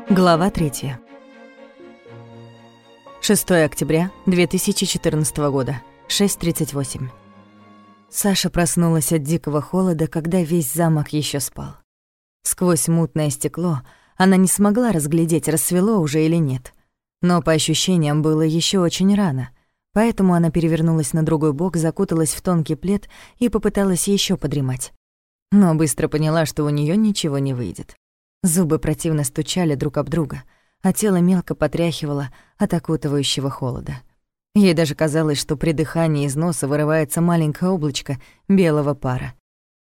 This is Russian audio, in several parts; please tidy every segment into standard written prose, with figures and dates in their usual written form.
Глава 3. 6 октября 2014 года, 6:38. Саша проснулась от дикого холода, когда весь замок еще спал. Сквозь мутное стекло она не смогла разглядеть, рассвело уже или нет. Но по ощущениям было еще очень рано, поэтому она перевернулась на другой бок, закуталась в тонкий плед и попыталась еще подремать. Но быстро поняла, что у нее ничего не выйдет. Зубы противно стучали друг об друга, а тело мелко потряхивало от окутывающего холода. Ей даже казалось, что при дыхании из носа вырывается маленькое облачко белого пара.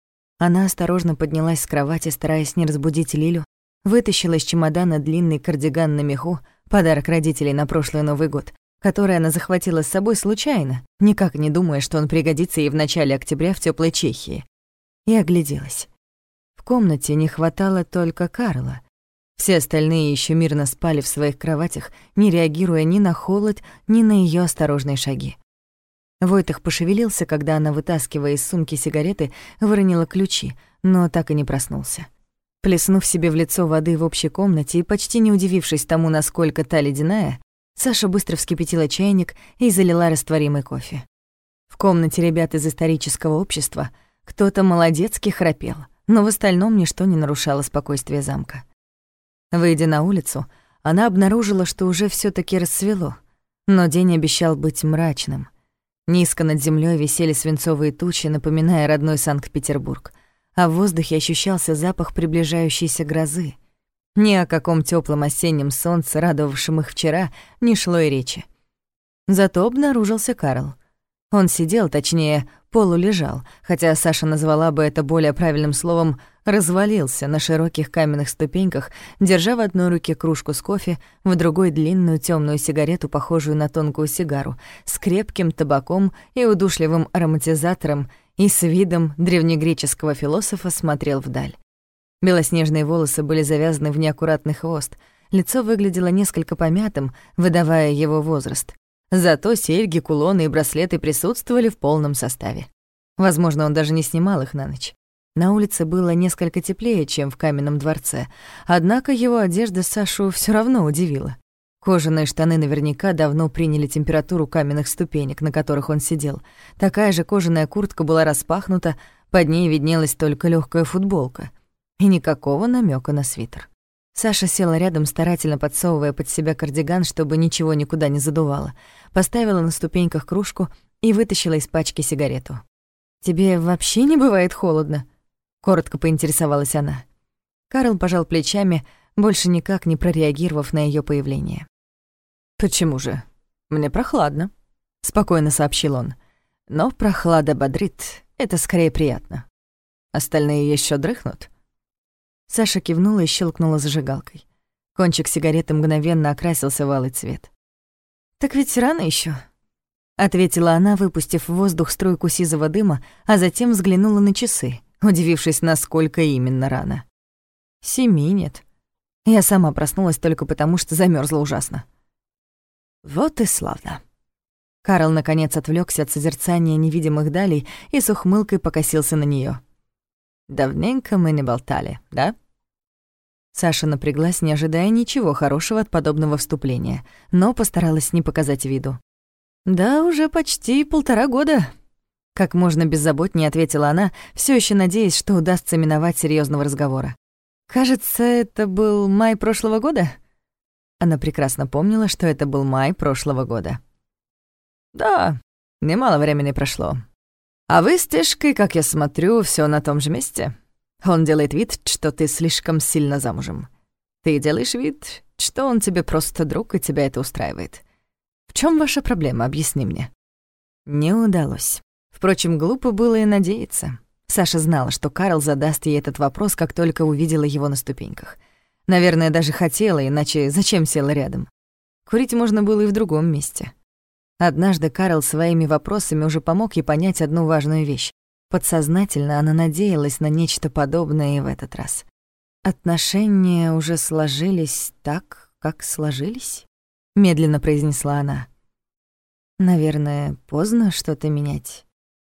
Она осторожно поднялась с кровати, стараясь не разбудить Лилю, вытащила из чемодана длинный кардиган на меху, подарок родителей на прошлый Новый год, который она захватила с собой случайно, никак не думая, что он пригодится ей в начале октября в тёплой Чехии, и огляделась. В комнате не хватало только Карла. Все остальные еще мирно спали в своих кроватях, не реагируя ни на холод, ни на ее осторожные шаги. Войтах пошевелился, когда она, вытаскивая из сумки сигареты, выронила ключи, но так и не проснулся. Плеснув себе в лицо воды в общей комнате и почти не удивившись тому, насколько та ледяная, Саша быстро вскипятила чайник и залила растворимый кофе. В комнате ребят из исторического общества кто-то молодецки храпел, но в остальном ничто не нарушало спокойствие замка. Выйдя на улицу, она обнаружила, что уже всё-таки рассвело, но день обещал быть мрачным. Низко над землёй висели свинцовые тучи, напоминая родной Санкт-Петербург, а в воздухе ощущался запах приближающейся грозы. Ни о каком тёплом осеннем солнце, радовавшем их вчера, не шло и речи. Зато обнаружился Карл. Он сидел, точнее, полулежал, хотя Саша назвала бы это более правильным словом «развалился» на широких каменных ступеньках, держа в одной руке кружку с кофе, в другой — длинную тёмную сигарету, похожую на тонкую сигару, с крепким табаком и удушливым ароматизатором, и с видом древнегреческого философа смотрел вдаль. Белоснежные волосы были завязаны в неаккуратный хвост, лицо выглядело несколько помятым, выдавая его возраст. Зато серьги, кулоны и браслеты присутствовали в полном составе. Возможно, он даже не снимал их на ночь. На улице было несколько теплее, чем в каменном дворце, однако его одежда Сашу всё равно удивила. Кожаные штаны наверняка давно приняли температуру каменных ступенек, на которых он сидел. Такая же кожаная куртка была распахнута, под ней виднелась только лёгкая футболка. И никакого намёка на свитер. Саша села рядом, старательно подсовывая под себя кардиган, чтобы ничего никуда не задувало, поставила на ступеньках кружку и вытащила из пачки сигарету. «Тебе вообще не бывает холодно?» — коротко поинтересовалась она. Карл пожал плечами, больше никак не прореагировав на её появление. «Почему же? Мне прохладно», — спокойно сообщил он. «Но прохлада бодрит, это скорее приятно. Остальные ещё дрыхнут?» Саша кивнула и щелкнула зажигалкой. Кончик сигареты мгновенно окрасился в алый цвет. «Так ведь рано ещё», — ответила она, выпустив в воздух струйку сизого дыма, а затем взглянула на часы, удивившись, насколько именно рано. 7 нет. Я сама проснулась только потому, что замёрзла ужасно. «Вот и славно». Карл, наконец, отвлёкся от созерцания невидимых далей и с ухмылкой покосился на неё. «Давненько мы не болтали, да?» Саша напряглась, не ожидая ничего хорошего от подобного вступления, но постаралась не показать виду. «Да, уже почти 1,5 года», — как можно беззаботнее ответила она, всё ещё надеясь, что удастся миновать серьёзного разговора. «Кажется, это был май прошлого года?» Она прекрасно помнила, что это был май прошлого года. «Да, немало времени прошло. А вы с Тишкой, как я смотрю, всё на том же месте. Он делает вид, что ты слишком сильно замужем. Ты делаешь вид, что он тебе просто друг, и тебя это устраивает. В чём ваша проблема, объясни мне». Не удалось. Впрочем, глупо было и надеяться. Саша знала, что Карл задаст ей этот вопрос, как только увидела его на ступеньках. Наверное, даже хотела, иначе зачем села рядом? Курить можно было и в другом месте. Однажды Карл своими вопросами уже помог ей понять одну важную вещь. Подсознательно она надеялась на нечто подобное и в этот раз. «Отношения уже сложились так, как сложились?» — медленно произнесла она. «Наверное, поздно что-то менять.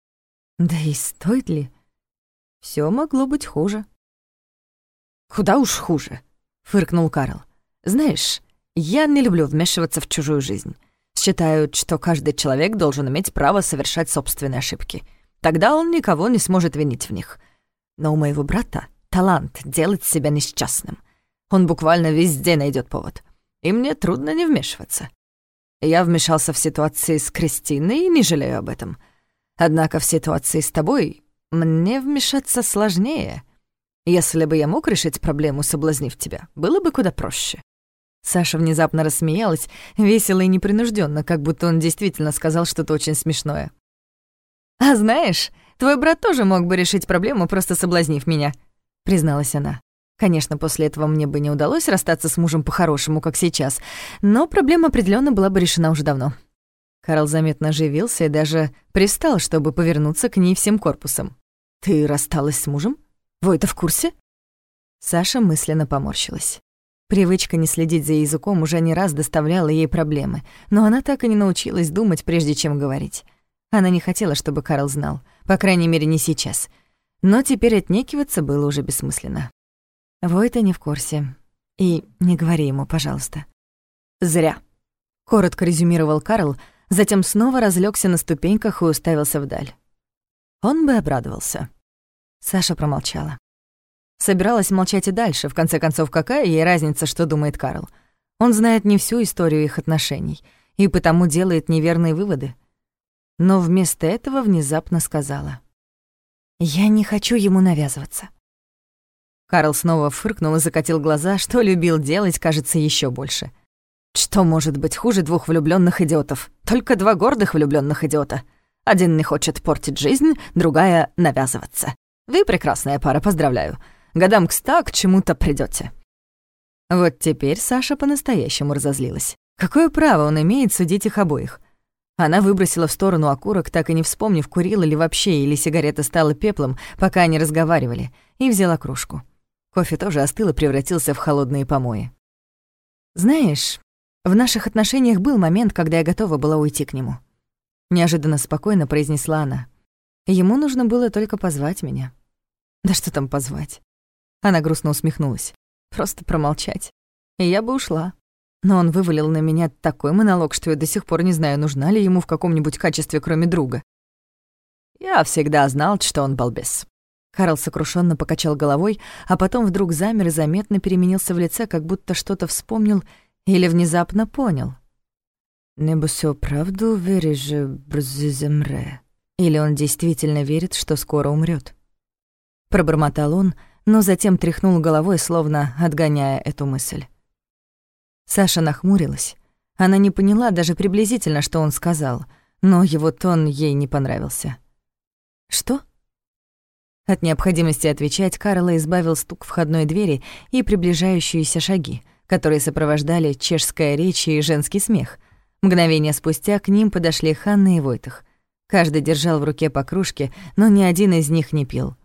Да и стоит ли? Всё могло быть хуже». «Куда уж хуже», — фыркнул Карл. Знаешь, я не люблю вмешиваться в чужую жизнь. Считаю, что каждый человек должен иметь право совершать собственные ошибки. Тогда он никого не сможет винить в них. Но у моего брата талант делать себя несчастным. Он буквально везде найдет повод. И мне трудно не вмешиваться. Я вмешался в ситуации с Кристиной и не жалею об этом. Однако в ситуации с тобой мне вмешаться сложнее. Если бы я мог решить проблему, соблазнив тебя, было бы куда проще. Саша внезапно рассмеялась, весело и непринужденно, как будто он действительно сказал что-то очень смешное. «А знаешь, твой брат тоже мог бы решить проблему, просто соблазнив меня», — призналась она. «Конечно, после этого мне бы не удалось расстаться с мужем по-хорошему, как сейчас, но проблема определенно была бы решена уже давно». Карл заметно оживился и даже привстал, чтобы повернуться к ней всем корпусом. «Ты рассталась с мужем? Войта в курсе?» Саша мысленно поморщилась. Привычка не следить за языком уже не раз доставляла ей проблемы, но она так и не научилась думать, прежде чем говорить. Она не хотела, чтобы Карл знал, по крайней мере, не сейчас. Но теперь отнекиваться было уже бессмысленно. Войта не в курсе. И не говори ему, пожалуйста. «Зря», — коротко резюмировал Карл, затем снова разлёгся на ступеньках и уставился вдаль. Он бы обрадовался. Саша промолчала. Собиралась молчать и дальше, в конце концов, какая ей разница, что думает Карл? Он знает не всю историю их отношений и потому делает неверные выводы. Но вместо этого внезапно сказала: «Я не хочу ему навязываться». Карл снова фыркнул и закатил глаза, что любил делать, кажется, ещё больше. Что может быть хуже двух влюблённых идиотов? Только два гордых влюблённых идиота. Один не хочет портить жизнь, другая — навязываться. Вы прекрасная пара, поздравляю. Годам к 100 к чему-то придёте. Вот теперь Саша по-настоящему разозлилась. Какое право он имеет судить их обоих? Она выбросила в сторону окурок, так и не вспомнив, курила ли вообще, или сигарета стала пеплом, пока они разговаривали, и взяла кружку. Кофе тоже остыл и превратился в холодные помои. «Знаешь, в наших отношениях был момент, когда я готова была уйти к нему», — неожиданно спокойно произнесла она. «Ему нужно было только позвать меня». «Да что там позвать?» Она грустно усмехнулась. «Просто промолчать. И я бы ушла. Но он вывалил на меня такой монолог, что я до сих пор не знаю, нужна ли ему в каком-нибудь качестве, кроме друга». «Я всегда знал, что он балбес». Карл сокрушенно покачал головой, а потом вдруг замер и заметно переменился в лице, как будто что-то вспомнил или внезапно понял. «Небо всё правду веришь же, брзиземре». Или он действительно верит, что скоро умрёт. Пробормотал он, но затем тряхнул головой, словно отгоняя эту мысль. Саша нахмурилась. Она не поняла даже приблизительно, что он сказал, но его тон ей не понравился. «Что?» От необходимости отвечать Карла избавил стук входной двери и приближающиеся шаги, которые сопровождали чешская речь и женский смех. Мгновение спустя к ним подошли Ханна и Войтах. Каждый держал в руке по кружке, но ни один из них не пил.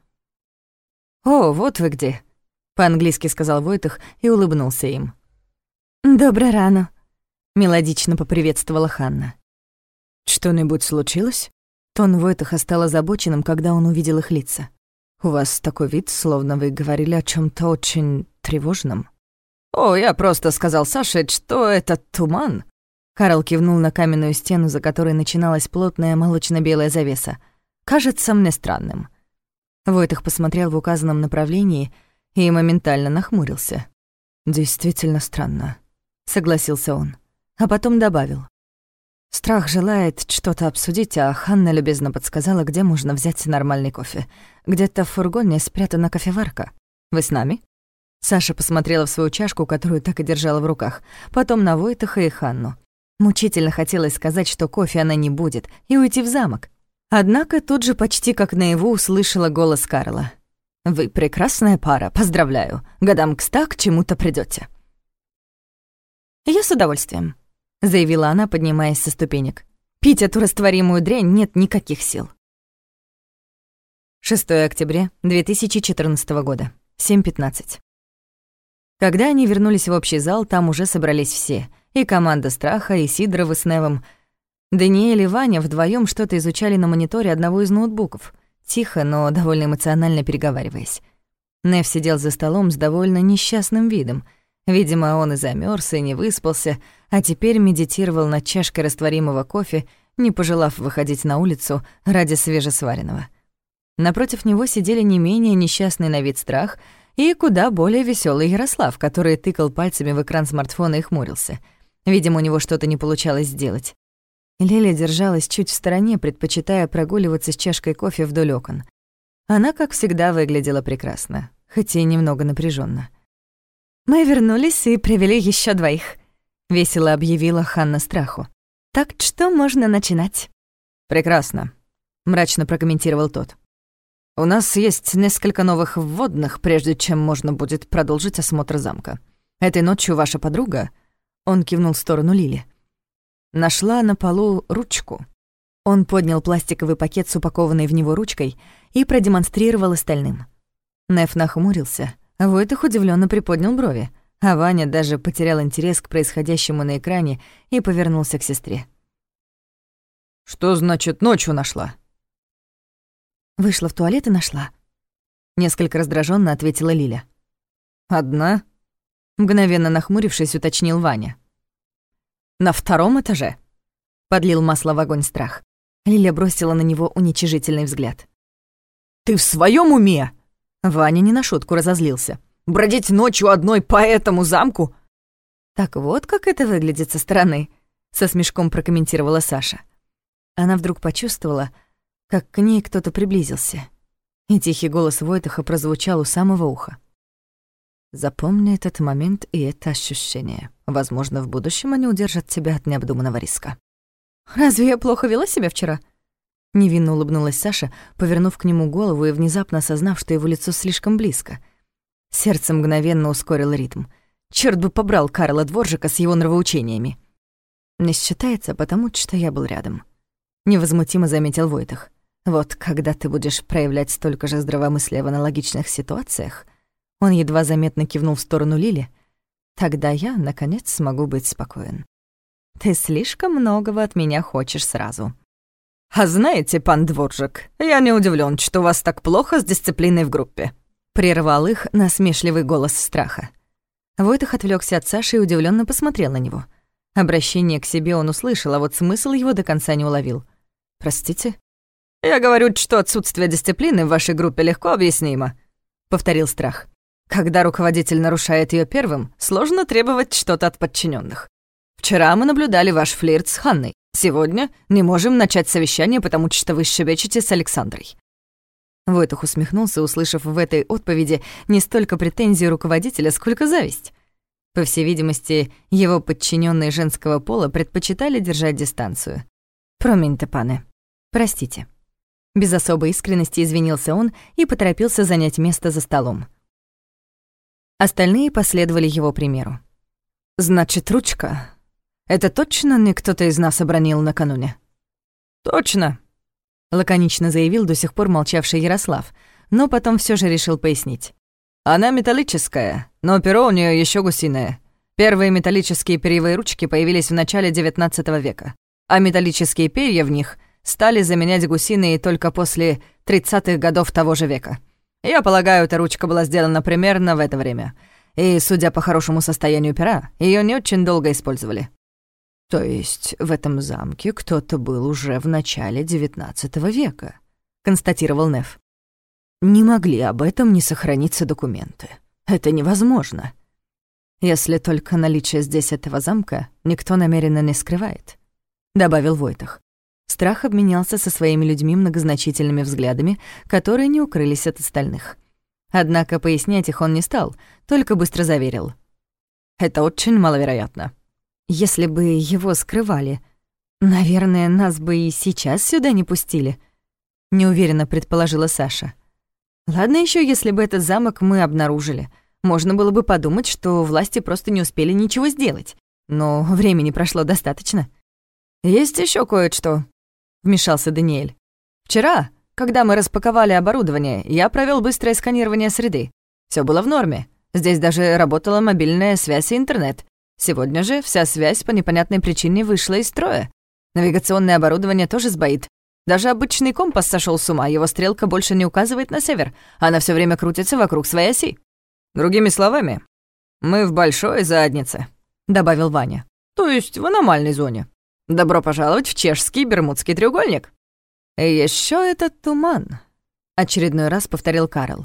«О, вот вы где», — по-английски сказал Войтах и улыбнулся им. «Доброе рано», — мелодично поприветствовала Ханна. «Что-нибудь случилось?» Тон Войтаха стал озабоченным, когда он увидел их лица. «У вас такой вид, словно вы говорили о чём-то очень тревожном». «О, я просто сказал Саше, что это туман». Карл кивнул на каменную стену, за которой начиналась плотная молочно-белая завеса. «Кажется мне странным». Войтах посмотрел в указанном направлении и моментально нахмурился. «Действительно странно», — согласился он, а потом добавил. «Страх желает что-то обсудить, а Ханна любезно подсказала, где можно взять нормальный кофе. Где-то в фургоне спрятана кофеварка. Вы с нами?» Саша посмотрела в свою чашку, которую так и держала в руках, потом на Войтаха и Ханну. Мучительно хотелось сказать, что кофе она не будет, и уйти в замок. Однако тут же почти как наяву услышала голос Карла. «Вы прекрасная пара, поздравляю. Годам к 100 к чему-то придёте». «Я с удовольствием», — заявила она, поднимаясь со ступенек. «Пить эту растворимую дрянь нет никаких сил». 6 октября 2014 года, 7:15. Когда они вернулись в общий зал, там уже собрались все. И команда Страха, и Сидорова с Невом. Даниэль и Ваня вдвоем что-то изучали на мониторе одного из ноутбуков, тихо, но довольно эмоционально переговариваясь. Нев сидел за столом с довольно несчастным видом. Видимо, он и замёрз, и не выспался, а теперь медитировал над чашкой растворимого кофе, не пожелав выходить на улицу ради свежесваренного. Напротив него сидели не менее несчастный на вид Страх и куда более весёлый Ярослав, который тыкал пальцами в экран смартфона и хмурился. Видимо, у него что-то не получалось сделать. Лиля держалась чуть в стороне, предпочитая прогуливаться с чашкой кофе вдоль окон. Она, как всегда, выглядела прекрасно, хоть и немного напряженно. «Мы вернулись и привели еще 2», — весело объявила Ханна Страху. «Так что можно начинать?» «Прекрасно», — мрачно прокомментировал тот. «У нас есть несколько новых вводных, прежде чем можно будет продолжить осмотр замка. Этой ночью ваша подруга...» — он кивнул в сторону Лили. «Нашла на полу ручку». Он поднял пластиковый пакет с упакованной в него ручкой и продемонстрировал остальным. Неф нахмурился, а Войтах удивлённо приподнял брови, а Ваня даже потерял интерес к происходящему на экране и повернулся к сестре. «Что значит ночью нашла?» «Вышла в туалет и нашла», — несколько раздражённо ответила Лиля. «Одна?» — мгновенно нахмурившись, уточнил Ваня. «На 2-м этаже?» — подлил масло в огонь Страх. Лиля бросила на него уничижительный взгляд. «Ты в своём уме?» Ваня не на шутку разозлился. «Бродить ночью одной по этому замку?» «Так вот, как это выглядит со стороны», — со смешком прокомментировала Саша. Она вдруг почувствовала, как к ней кто-то приблизился, и тихий голос Войтаха прозвучал у самого уха. «Запомни этот момент и это ощущение. Возможно, в будущем они удержат тебя от необдуманного риска». «Разве я плохо вела себя вчера?» Невинно улыбнулась Саша, повернув к нему голову и внезапно осознав, что его лицо слишком близко. Сердце мгновенно ускорило ритм. Чёрт бы побрал Карла Дворжика с его нравоучениями. «Не считается, потому что я был рядом», — невозмутимо заметил Войтах. «Вот когда ты будешь проявлять столько же здравомыслия в аналогичных ситуациях», он едва заметно кивнул в сторону Лили, «тогда я, наконец, смогу быть спокоен. Ты слишком многого от меня хочешь сразу». «А знаете, пан Дворжик, я не удивлен, что у вас так плохо с дисциплиной в группе», — прервал их насмешливый голос Страха. Войтах отвлекся от Саши и удивленно посмотрел на него. Обращение к себе он услышал, а вот смысл его до конца не уловил. «Простите?» «Я говорю, что отсутствие дисциплины в вашей группе легко объяснимо», — повторил Страх. «Когда руководитель нарушает ее первым, сложно требовать что-то от подчиненных. Вчера мы наблюдали ваш флирт с Ханной. Сегодня не можем начать совещание, потому что вы щебечете с Александрой». Войтах усмехнулся, услышав в этой отповеди не столько претензии руководителя, сколько зависть. По всей видимости, его подчиненные женского пола предпочитали держать дистанцию. «Проминьте, пане. Простите». Без особой искренности извинился он и поторопился занять место за столом. Остальные последовали его примеру. «Значит, ручка. Это точно не кто-то из нас обронил накануне?» «Точно», — лаконично заявил до сих пор молчавший Ярослав, но потом всё же решил пояснить. «Она металлическая, но перо у неё ещё гусиное. Первые металлические перьевые ручки появились в начале XIX века, а металлические перья в них стали заменять гусиные только после 30-х годов того же века. Я полагаю, эта ручка была сделана примерно в это время, и, судя по хорошему состоянию пера, её не очень долго использовали». «То есть в этом замке кто-то был уже в начале XIX века», — констатировал Неф. «Не могли об этом не сохраниться документы. Это невозможно. Если только наличие здесь этого замка никто намеренно не скрывает», — добавил Войтах. Страх обменялся со своими людьми многозначительными взглядами, которые не укрылись от остальных. Однако пояснять их он не стал, только быстро заверил. «Это очень маловероятно». «Если бы его скрывали, наверное, нас бы и сейчас сюда не пустили», — неуверенно предположила Саша. «Ладно еще, если бы этот замок мы обнаружили. Можно было бы подумать, что власти просто не успели ничего сделать. Но времени прошло достаточно». «Есть еще кое-что», — вмешался Даниэль. «Вчера, когда мы распаковали оборудование, я провел быстрое сканирование среды. Все было в норме. Здесь даже работала мобильная связь и интернет. Сегодня же вся связь по непонятной причине вышла из строя. Навигационное оборудование тоже сбоит. Даже обычный компас сошел с ума, его стрелка больше не указывает на север, она все время крутится вокруг своей оси. Другими словами, «Мы в большой заднице», — добавил Ваня. «То есть в аномальной зоне. Добро пожаловать в чешский Бермудский треугольник». «Ещё этот туман», — очередной раз повторил Карл.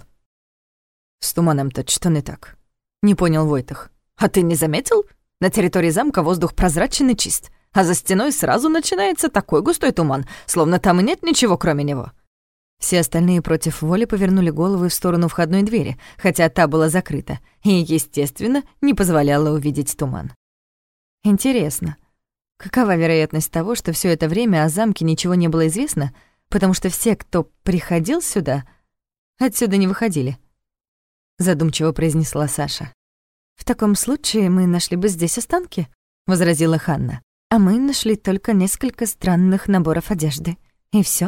«С туманом-то что не так?» — не понял Войтых. «А ты не заметил? На территории замка воздух прозрачен и чист, а за стеной сразу начинается такой густой туман, словно там и нет ничего, кроме него». Все остальные против воли повернули головы в сторону входной двери, хотя та была закрыта, и, естественно, не позволяла увидеть туман. Интересно, какова вероятность того, что все это время о замке ничего не было известно, потому что все, кто приходил сюда, отсюда не выходили? Задумчиво произнесла Саша. «В таком случае мы нашли бы здесь останки», — возразила Ханна. «А мы нашли только несколько странных наборов одежды. И всё».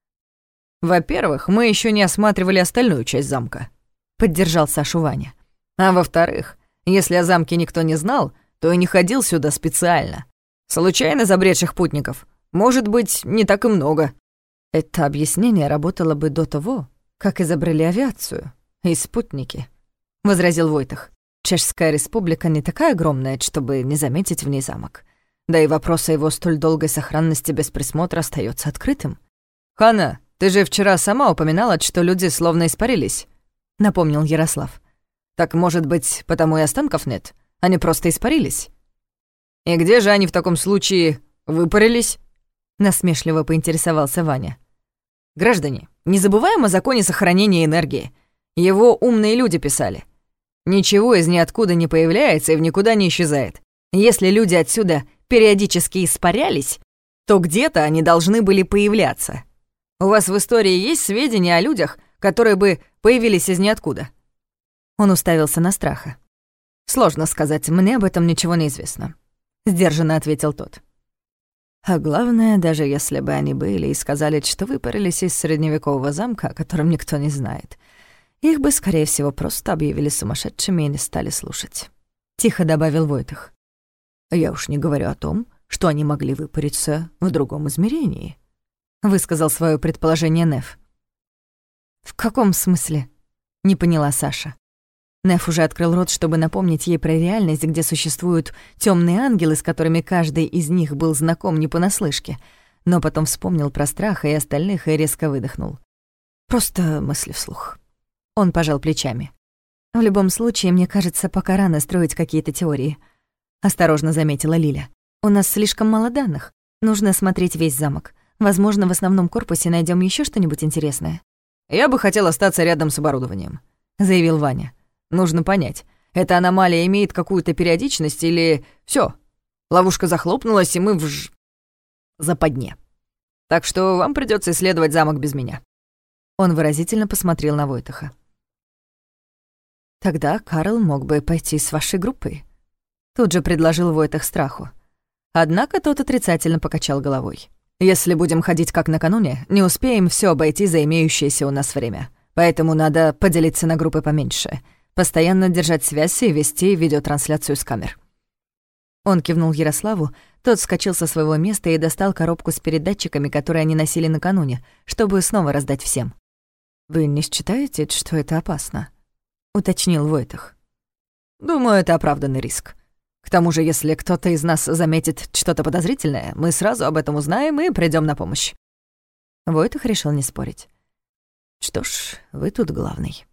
«Во-первых, мы ещё не осматривали остальную часть замка», — поддержал Сашу Ваня. «А во-вторых, если о замке никто не знал, то и не ходил сюда специально. Случайно забредших путников, может быть, не так и много». Это объяснение работало бы до того, как изобрели авиацию и спутники, — возразил Войтых. Чешская республика не такая огромная, чтобы не заметить в ней замок. Да и вопрос о его столь долгой сохранности без присмотра остается открытым. «Ханна, ты же вчера сама упоминала, что люди словно испарились», — напомнил Ярослав. «Так, может быть, потому и останков нет? Они просто испарились?» «И где же они в таком случае выпарились?» — насмешливо поинтересовался Ваня. «Граждане, не забываем о законе сохранения энергии. Его умные люди писали. Ничего из ниоткуда не появляется и в никуда не исчезает. Если люди отсюда периодически испарялись, то где-то они должны были появляться. У вас в истории есть сведения о людях, которые бы появились из ниоткуда?» Он уставился на Страха. «Сложно сказать, мне об этом ничего не известно», — сдержанно ответил тот. «А главное, даже если бы они были и сказали, что выпарились из средневекового замка, о котором никто не знает, их бы, скорее всего, просто объявили сумасшедшими и не стали слушать», — тихо добавил Войтых. «Я уж не говорю о том, что они могли выпариться в другом измерении», — высказал свое предположение Неф. «В каком смысле?» — не поняла Саша. Неф уже открыл рот, чтобы напомнить ей про реальность, где существуют темные ангелы, с которыми каждый из них был знаком не понаслышке, но потом вспомнил про Страха и остальных и резко выдохнул. Просто мысли вслух. Он пожал плечами. «В любом случае, мне кажется, пока рано строить какие-то теории», — осторожно заметила Лиля. «У нас слишком мало данных. Нужно осмотреть весь замок. Возможно, в основном корпусе найдем еще что-нибудь интересное». «Я бы хотел остаться рядом с оборудованием», — заявил Ваня. «Нужно понять, эта аномалия имеет какую-то периодичность или... Всё, ловушка захлопнулась, и мы в западне. Так что вам придётся исследовать замок без меня». Он выразительно посмотрел на Войтаха. «Тогда Карл мог бы пойти с вашей группой», — тут же предложил Войтах Страху. Однако тот отрицательно покачал головой. «Если будем ходить как накануне, не успеем всё обойти за имеющееся у нас время. Поэтому надо поделиться на группы поменьше, постоянно держать связь и вести видеотрансляцию с камер». Он кивнул Ярославу, тот вскочил со своего места и достал коробку с передатчиками, которые они носили накануне, чтобы снова раздать всем. «Вы не считаете, что это опасно?» — уточнил Войтах. «Думаю, это оправданный риск. К тому же, если кто-то из нас заметит что-то подозрительное, мы сразу об этом узнаем и придём на помощь». Войтах решил не спорить. «Что ж, вы тут главный».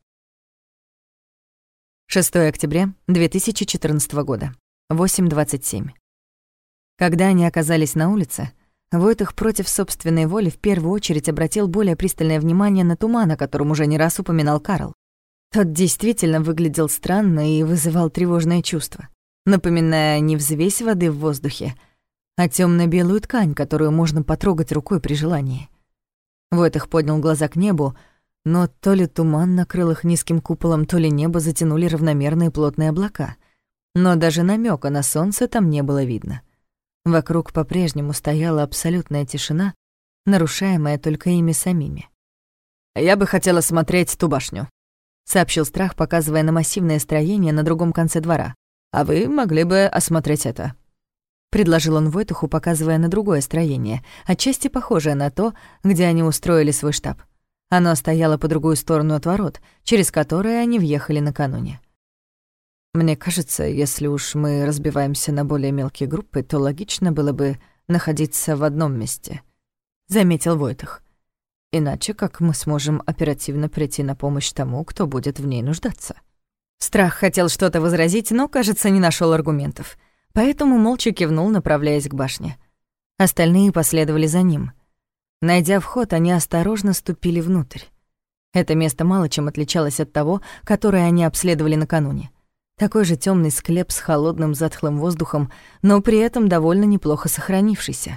6 октября 2014 года, 8:27. Когда они оказались на улице, Войтах против собственной воли в первую очередь обратил более пристальное внимание на туман, о котором уже не раз упоминал Карл. Тот действительно выглядел странно и вызывал тревожное чувство, напоминая не взвесь воды в воздухе, а тёмно-белую ткань, которую можно потрогать рукой при желании. Войтах поднял глаза к небу, но то ли туман накрыл их низким куполом, то ли небо затянули равномерные плотные облака. Но даже намёка на солнце там не было видно. Вокруг по-прежнему стояла абсолютная тишина, нарушаемая только ими самими. «Я бы хотела смотреть ту башню», — сообщил Страх, показывая на массивное строение на другом конце двора. «А вы могли бы осмотреть это», — предложил он Войтуху, показывая на другое строение, отчасти похожее на то, где они устроили свой штаб. Оно стояло по другую сторону от ворот, через которые они въехали накануне. Мне кажется, если уж мы разбиваемся на более мелкие группы, то логично было бы находиться в одном месте, заметил Войтах. Иначе как мы сможем оперативно прийти на помощь тому, кто будет в ней нуждаться? Страх хотел что-то возразить, но, кажется, не нашел аргументов, поэтому молча кивнул, направляясь к башне. Остальные последовали за ним. Найдя вход, они осторожно ступили внутрь. Это место мало чем отличалось от того, которое они обследовали накануне. Такой же темный склеп с холодным затхлым воздухом, но при этом довольно неплохо сохранившийся.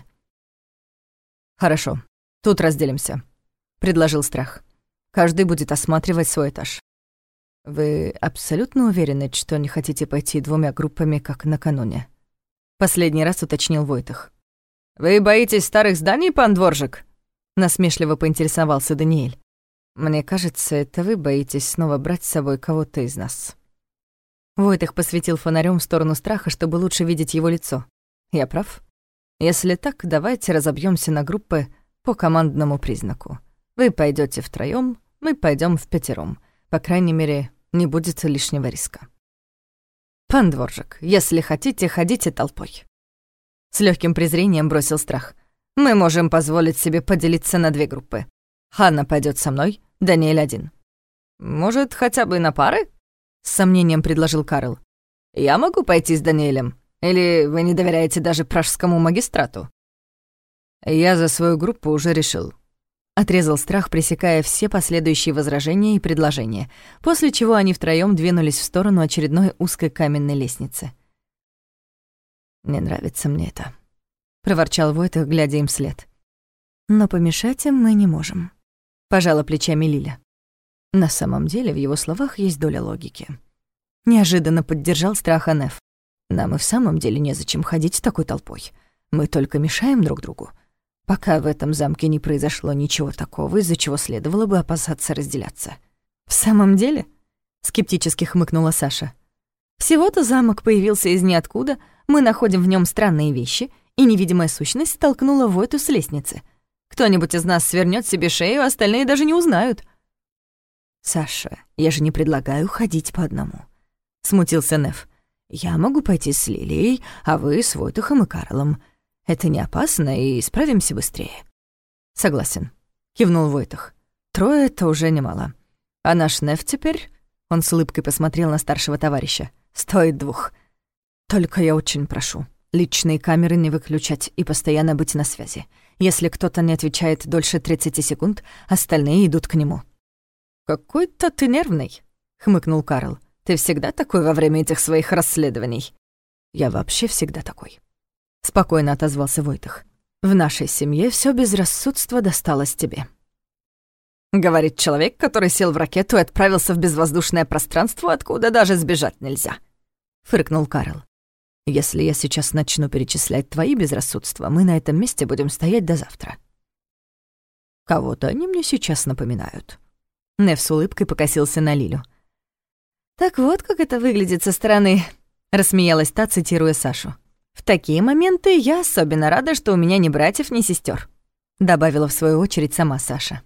«Хорошо, тут разделимся», — предложил Страх. «Каждый будет осматривать свой этаж». «Вы абсолютно уверены, что не хотите пойти двумя группами, как накануне?» Последний раз уточнил Войтах. «Вы боитесь старых зданий, пан Дворжик?» Насмешливо поинтересовался Даниэль. «Мне кажется, это вы боитесь снова брать с собой кого-то из нас». Войтах посветил фонарем в сторону Страха, чтобы лучше видеть его лицо. «Я прав? Если так, давайте разобьемся на группы по командному признаку. Вы пойдете втроём, мы пойдем впятером. По крайней мере, не будет лишнего риска. Пан Дворжик, если хотите, ходите толпой». С легким презрением бросил Страх. «Мы можем позволить себе поделиться на 2 группы. Ханна пойдет со мной, Даниэль один». «Может, хотя бы на пары?» С сомнением предложил Карл. «Я могу пойти с Даниэлем? Или вы не доверяете даже пражскому магистрату?» «Я за свою группу уже решил», — отрезал Страх, пресекая все последующие возражения и предложения, после чего они втроём двинулись в сторону очередной узкой каменной лестницы. «Не нравится мне это», — проворчал Войтах, глядя им вслед. «Но помешать им мы не можем», — пожала плечами Лиля. На самом деле в его словах есть доля логики. Неожиданно поддержал Страха Неф. Нам и в самом деле незачем ходить такой толпой. Мы только мешаем друг другу. Пока в этом замке не произошло ничего такого, из-за чего следовало бы опасаться разделяться. «В самом деле?» — скептически хмыкнула Саша. «Всего-то замок появился из ниоткуда, мы находим в нем странные вещи, и невидимая сущность столкнула Войту с лестницы. Кто-нибудь из нас свернёт себе шею, остальные даже не узнают». «Саша, я же не предлагаю ходить по одному», — смутился Неф. «Я могу пойти с Лилией, а вы с Войтахом и Карлом. Это не опасно, и справимся быстрее». «Согласен», — кивнул Войтах. 3 — это уже немало. А наш Неф теперь, он с улыбкой посмотрел на старшего товарища, стоит 2. Только я очень прошу, личные камеры не выключать и постоянно быть на связи. Если кто-то не отвечает дольше 30 секунд, остальные идут к нему». «Какой-то ты нервный», — хмыкнул Карл. «Ты всегда такой во время этих своих расследований?» «Я вообще всегда такой», — спокойно отозвался Войтах. «В нашей семье всё безрассудство досталось тебе». Говорит человек, который сел в ракету и отправился в безвоздушное пространство, откуда даже сбежать нельзя, фыркнул Карл. «Если я сейчас начну перечислять твои безрассудства, мы на этом месте будем стоять до завтра». «Кого-то они мне сейчас напоминают». Неф с улыбкой покосился на Лилю. «Так вот, как это выглядит со стороны», — рассмеялась та, цитируя Сашу. «В такие моменты я особенно рада, что у меня ни братьев, ни сестер», — добавила в свою очередь сама Саша.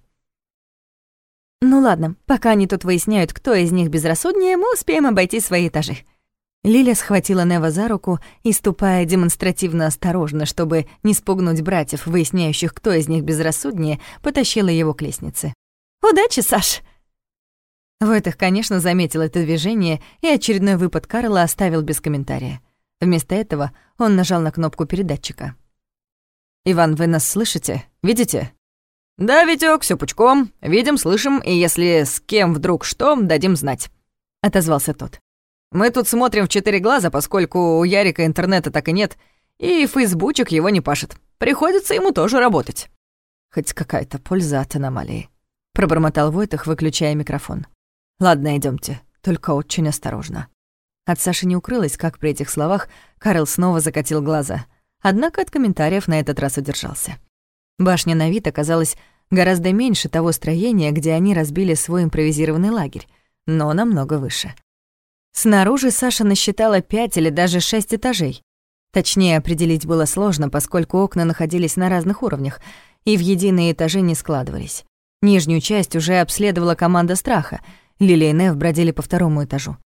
«Ну ладно, пока они тут выясняют, кто из них безрассуднее, мы успеем обойти свои этажи». Лиля схватила Нева за руку и, ступая демонстративно осторожно, чтобы не спугнуть братьев, выясняющих, кто из них безрассуднее, потащила его к лестнице. «Удачи, Саш!» Войтах, конечно, заметил это движение, и очередной выпад Карла оставил без комментария. Вместо этого он нажал на кнопку передатчика. «Иван, вы нас слышите? Видите?» «Да, Витёк, всё пучком. Видим, слышим, и если с кем вдруг что, дадим знать», — отозвался тот. «Мы тут смотрим в 4 глаза, поскольку у Ярика интернета так и нет, и фейсбучик его не пашет. Приходится ему тоже работать». «Хоть какая-то польза от аномалии», — пробормотал Войтах, выключая микрофон. «Ладно, идёмте, только очень осторожно». От Саши не укрылось, как при этих словах Карл снова закатил глаза, однако от комментариев на этот раз удержался. Башня на вид оказалась гораздо меньше того строения, где они разбили свой импровизированный лагерь, но намного выше. Снаружи Саша насчитала 5 или даже 6 этажей. Точнее определить было сложно, поскольку окна находились на разных уровнях и в единые этажи не складывались. Нижнюю часть уже обследовала команда Страха. Лилия и Неф бродили по 2-му этажу.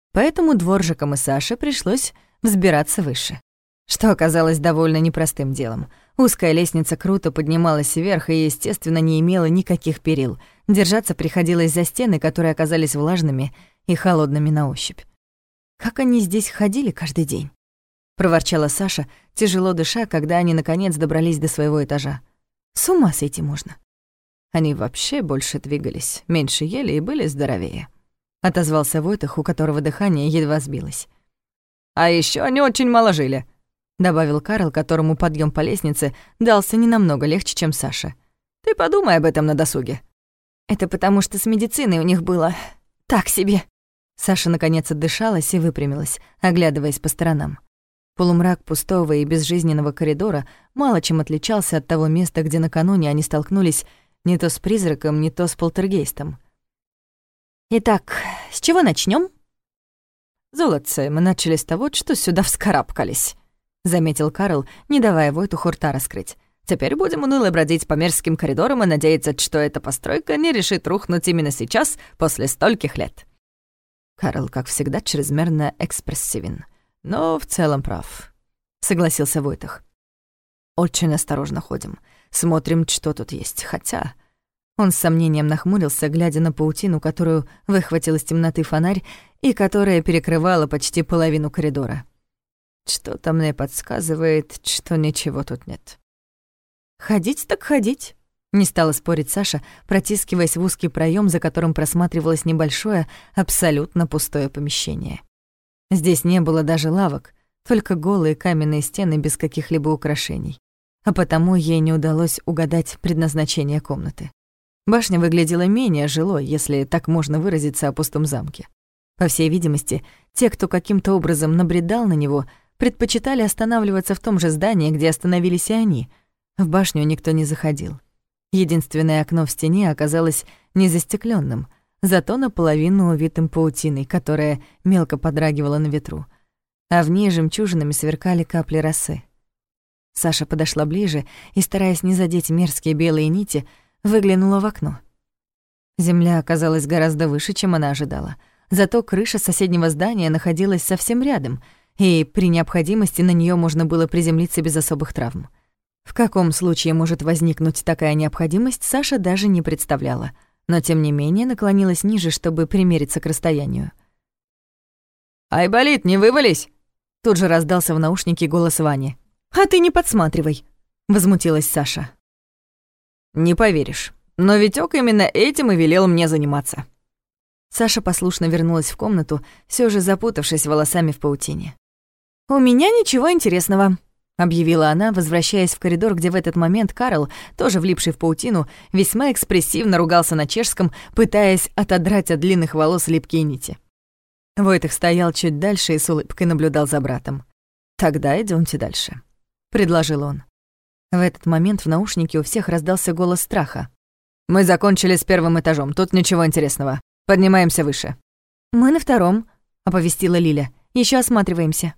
Поэтому дворжикам и Саше пришлось взбираться выше, что оказалось довольно непростым делом. Узкая лестница круто поднималась вверх и, естественно, не имела никаких перил. Держаться приходилось за стены, которые оказались влажными и холодными на ощупь. «Как они здесь ходили каждый день?» — проворчала Саша, тяжело дыша, когда они, наконец, добрались до своего этажа. «С ума сойти можно». «Они вообще больше двигались, меньше ели и были здоровее», — отозвался Войтых, у которого дыхание едва сбилось. «А еще они очень мало жили», — добавил Карл, которому подъем по лестнице дался не намного легче, чем Саша. «Ты подумай об этом на досуге». «Это потому что с медициной у них было так себе». Саша наконец отдышалась и выпрямилась, оглядываясь по сторонам. Полумрак пустого и безжизненного коридора мало чем отличался от того места, где накануне они столкнулись не то с призраком, не то с полтергейстом. «Итак, с чего начнём?» «Золотце, мы начали с того, что сюда вскарабкались», — заметил Карл, не давая Войтуху рта раскрыть. «Теперь будем уныло бродить по мерзким коридорам и надеяться, что эта постройка не решит рухнуть именно сейчас, после стольких лет». Карл, как всегда, чрезмерно экспрессивен, но в целом прав, — согласился Войтых. «Очень осторожно ходим, смотрим, что тут есть, хотя...» Он с сомнением нахмурился, глядя на паутину, которую выхватил из темноты фонарь и которая перекрывала почти половину коридора. «Что-то мне подсказывает, что ничего тут нет». «Ходить так ходить», — не стала спорить Саша, протискиваясь в узкий проем, за которым просматривалось небольшое, абсолютно пустое помещение. Здесь не было даже лавок, только голые каменные стены без каких-либо украшений, а потому ей не удалось угадать предназначение комнаты. Башня выглядела менее жилой, если так можно выразиться о пустом замке. По всей видимости, те, кто каким-то образом набредал на него, предпочитали останавливаться в том же здании, где остановились и они. В башню никто не заходил. Единственное окно в стене оказалось незастеклённым, зато наполовину увитым паутиной, которая мелко подрагивала на ветру, а в ней жемчужинами сверкали капли росы. Саша подошла ближе и, стараясь не задеть мерзкие белые нити, выглянула в окно. Земля оказалась гораздо выше, чем она ожидала. Зато крыша соседнего здания находилась совсем рядом, и при необходимости на неё можно было приземлиться без особых травм. В каком случае может возникнуть такая необходимость, Саша даже не представляла, но тем не менее наклонилась ниже, чтобы примериться к расстоянию. «Айболит, не вывались!» Тут же раздался в наушнике голос Вани. «А ты не подсматривай!» — возмутилась Саша. «Не поверишь, но Витёк именно этим и велел мне заниматься». Саша послушно вернулась в комнату, всё же запутавшись волосами в паутине. «У меня ничего интересного», — объявила она, возвращаясь в коридор, где в этот момент Карл, тоже влипший в паутину, весьма экспрессивно ругался на чешском, пытаясь отодрать от длинных волос липкие нити. Войтых стоял чуть дальше и с улыбкой наблюдал за братом. «Тогда идёмте дальше», — предложил он. В этот момент в наушнике у всех раздался голос страха. «Мы закончили с первым этажом, тут ничего интересного. Поднимаемся выше». «Мы на втором», — оповестила Лиля. «Ещё осматриваемся».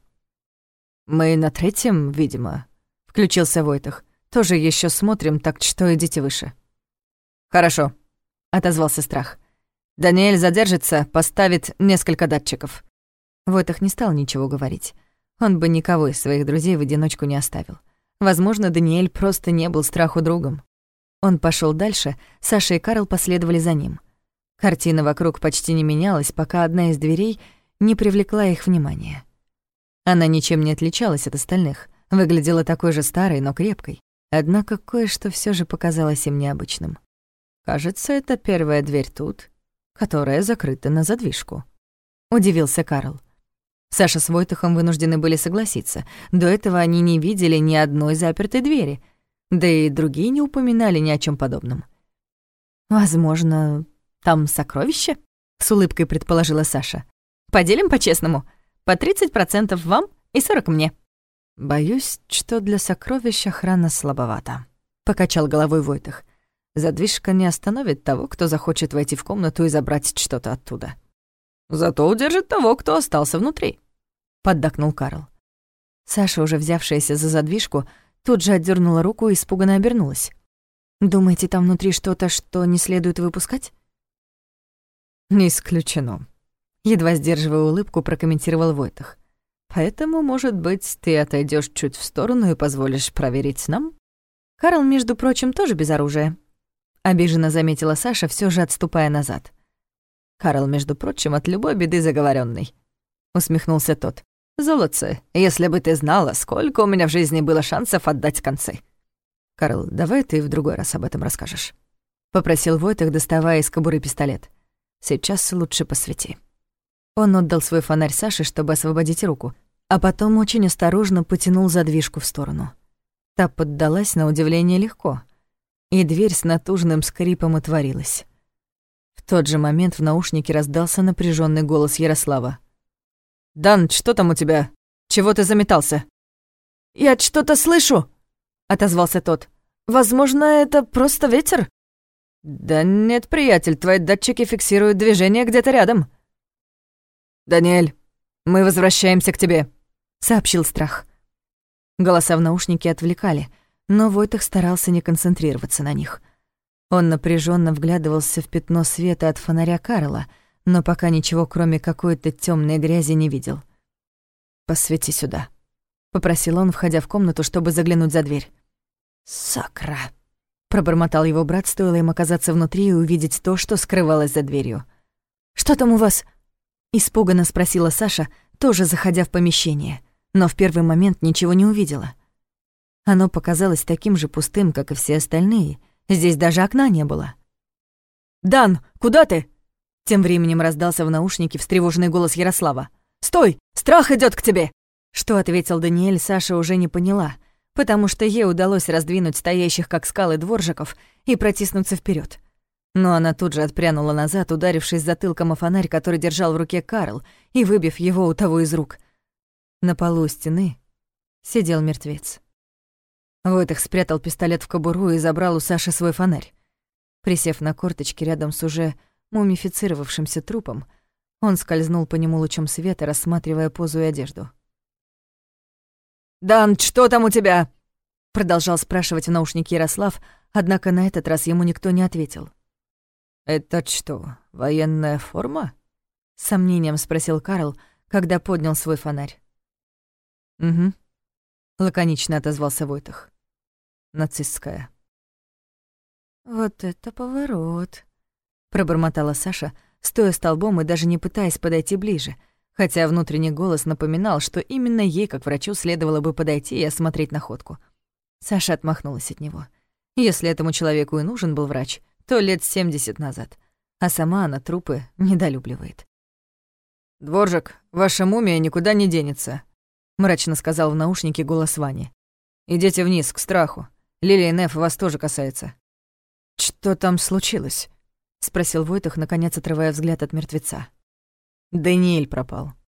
«Мы на третьем, видимо», — включился Войтых. «Тоже ещё смотрим, так что идите выше». «Хорошо», — отозвался Страх. «Даниэль задержится, поставит несколько датчиков». Войтых не стал ничего говорить. Он бы никого из своих друзей в одиночку не оставил. Возможно, Даниэль просто не был Страху другом. Он пошёл дальше, Саша и Карл последовали за ним. Картина вокруг почти не менялась, пока одна из дверей не привлекла их внимания. Она ничем не отличалась от остальных, выглядела такой же старой, но крепкой. Однако кое-что всё же показалось им необычным. «Кажется, это первая дверь тут, которая закрыта на задвижку», — удивился Карл. Саша с Войтухом вынуждены были согласиться. До этого они не видели ни одной запертой двери, да и другие не упоминали ни о чём подобном. «Возможно, там сокровище?» — с улыбкой предположила Саша. «Поделим по-честному. По 30% вам и 40% мне». «Боюсь, что для сокровищ охрана слабовата», — покачал головой Войтых. «Задвижка не остановит того, кто захочет войти в комнату и забрать что-то оттуда». «Зато удержит того, кто остался внутри», — поддакнул Карл. Саша, уже взявшаяся за задвижку, тут же отдернула руку и испуганно обернулась. «Думаете, там внутри что-то, что не следует выпускать?» «Не исключено», едва сдерживая улыбку, прокомментировал Войтах. «Поэтому, может быть, ты отойдёшь чуть в сторону и позволишь проверить нам?» Карл, между прочим, тоже без оружия. Обиженно заметила Саша, всё же отступая назад. «Карл, между прочим, от любой беды заговорённый», — усмехнулся тот. «Золотце, если бы ты знала, сколько у меня в жизни было шансов отдать концы». «Карл, давай ты в другой раз об этом расскажешь», — попросил Войтах, доставая из кобуры пистолет. «Сейчас лучше посвети». Он отдал свой фонарь Саше, чтобы освободить руку, а потом очень осторожно потянул задвижку в сторону. Та поддалась на удивление легко, и дверь с натужным скрипом отворилась. В тот же момент в наушнике раздался напряженный голос Ярослава. «Дан, что там у тебя? Чего ты заметался?» «Я что-то слышу», — отозвался тот. «Возможно, это просто ветер?» «Да нет, приятель, твои датчики фиксируют движение где-то рядом». «Даниэль, мы возвращаемся к тебе», — сообщил Страх. Голоса в наушнике отвлекали, но Войтах старался не концентрироваться на них. Он напряженно вглядывался в пятно света от фонаря Карла, но пока ничего, кроме какой-то темной грязи, не видел. «Посвети сюда», — попросил он, входя в комнату, чтобы заглянуть за дверь. «Сакра», — пробормотал его брат, стоило им оказаться внутри и увидеть то, что скрывалось за дверью. «Что там у вас?» — испуганно спросила Саша, тоже заходя в помещение, но в первый момент ничего не увидела. Оно показалось таким же пустым, как и все остальные. Здесь даже окна не было. «Дан, куда ты?» Тем временем раздался в наушнике встревоженный голос Ярослава. «Стой! Страх идёт к тебе!» Что ответил Даниэль, Саша уже не поняла, потому что ей удалось раздвинуть стоящих как скалы дворжиков и протиснуться вперёд. Но она тут же отпрянула назад, ударившись затылком о фонарь, который держал в руке Карл, и выбив его у того из рук. На полу у стены сидел мертвец. Войтах спрятал пистолет в кобуру и забрал у Саши свой фонарь. Присев на корточки рядом с уже мумифицировавшимся трупом, он скользнул по нему лучом света, рассматривая позу и одежду. «Дан, что там у тебя?» — продолжал спрашивать в наушнике Ярослав, однако на этот раз ему никто не ответил. «Это что, военная форма?» — с сомнением спросил Карл, когда поднял свой фонарь. «Угу», — лаконично отозвался Войтах. «Нацистская». «Вот это поворот», — пробормотала Саша, стоя столбом и даже не пытаясь подойти ближе, хотя внутренний голос напоминал, что именно ей, как врачу, следовало бы подойти и осмотреть находку. Саша отмахнулась от него. Если этому человеку и нужен был врач, то лет 70 назад, а сама она трупы недолюбливает. «Дворжик, ваша мумия никуда не денется», — мрачно сказал в наушнике голос Вани. «Идите вниз, к Страху. Лилия Неф вас тоже касается». «Что там случилось?» — спросил Войтах, наконец отрывая взгляд от мертвеца. «Даниэль пропал»,